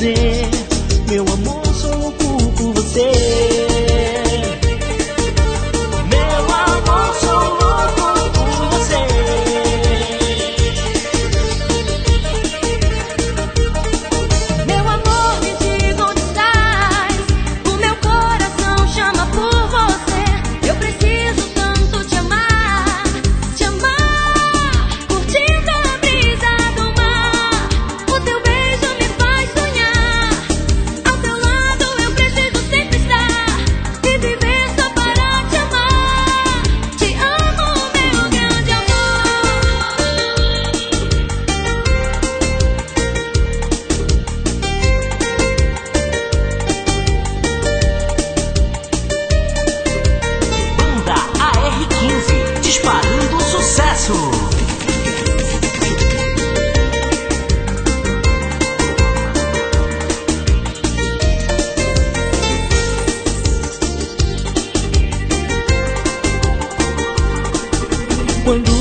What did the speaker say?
dizer, meu amor, sou louco por você. Meu amor, sou louco por você. Meu amor, me diga onde estás. O meu coração chama por você. Eu preciso tanto te amar, te amar. Curtindo a brisa do mar. O teu beijo me faz sonhar. Ao teu lado eu preciso sempre estar e viver só para te amar. Te amo, meu grande amor. Banda AR15, disparando sucesso. Quando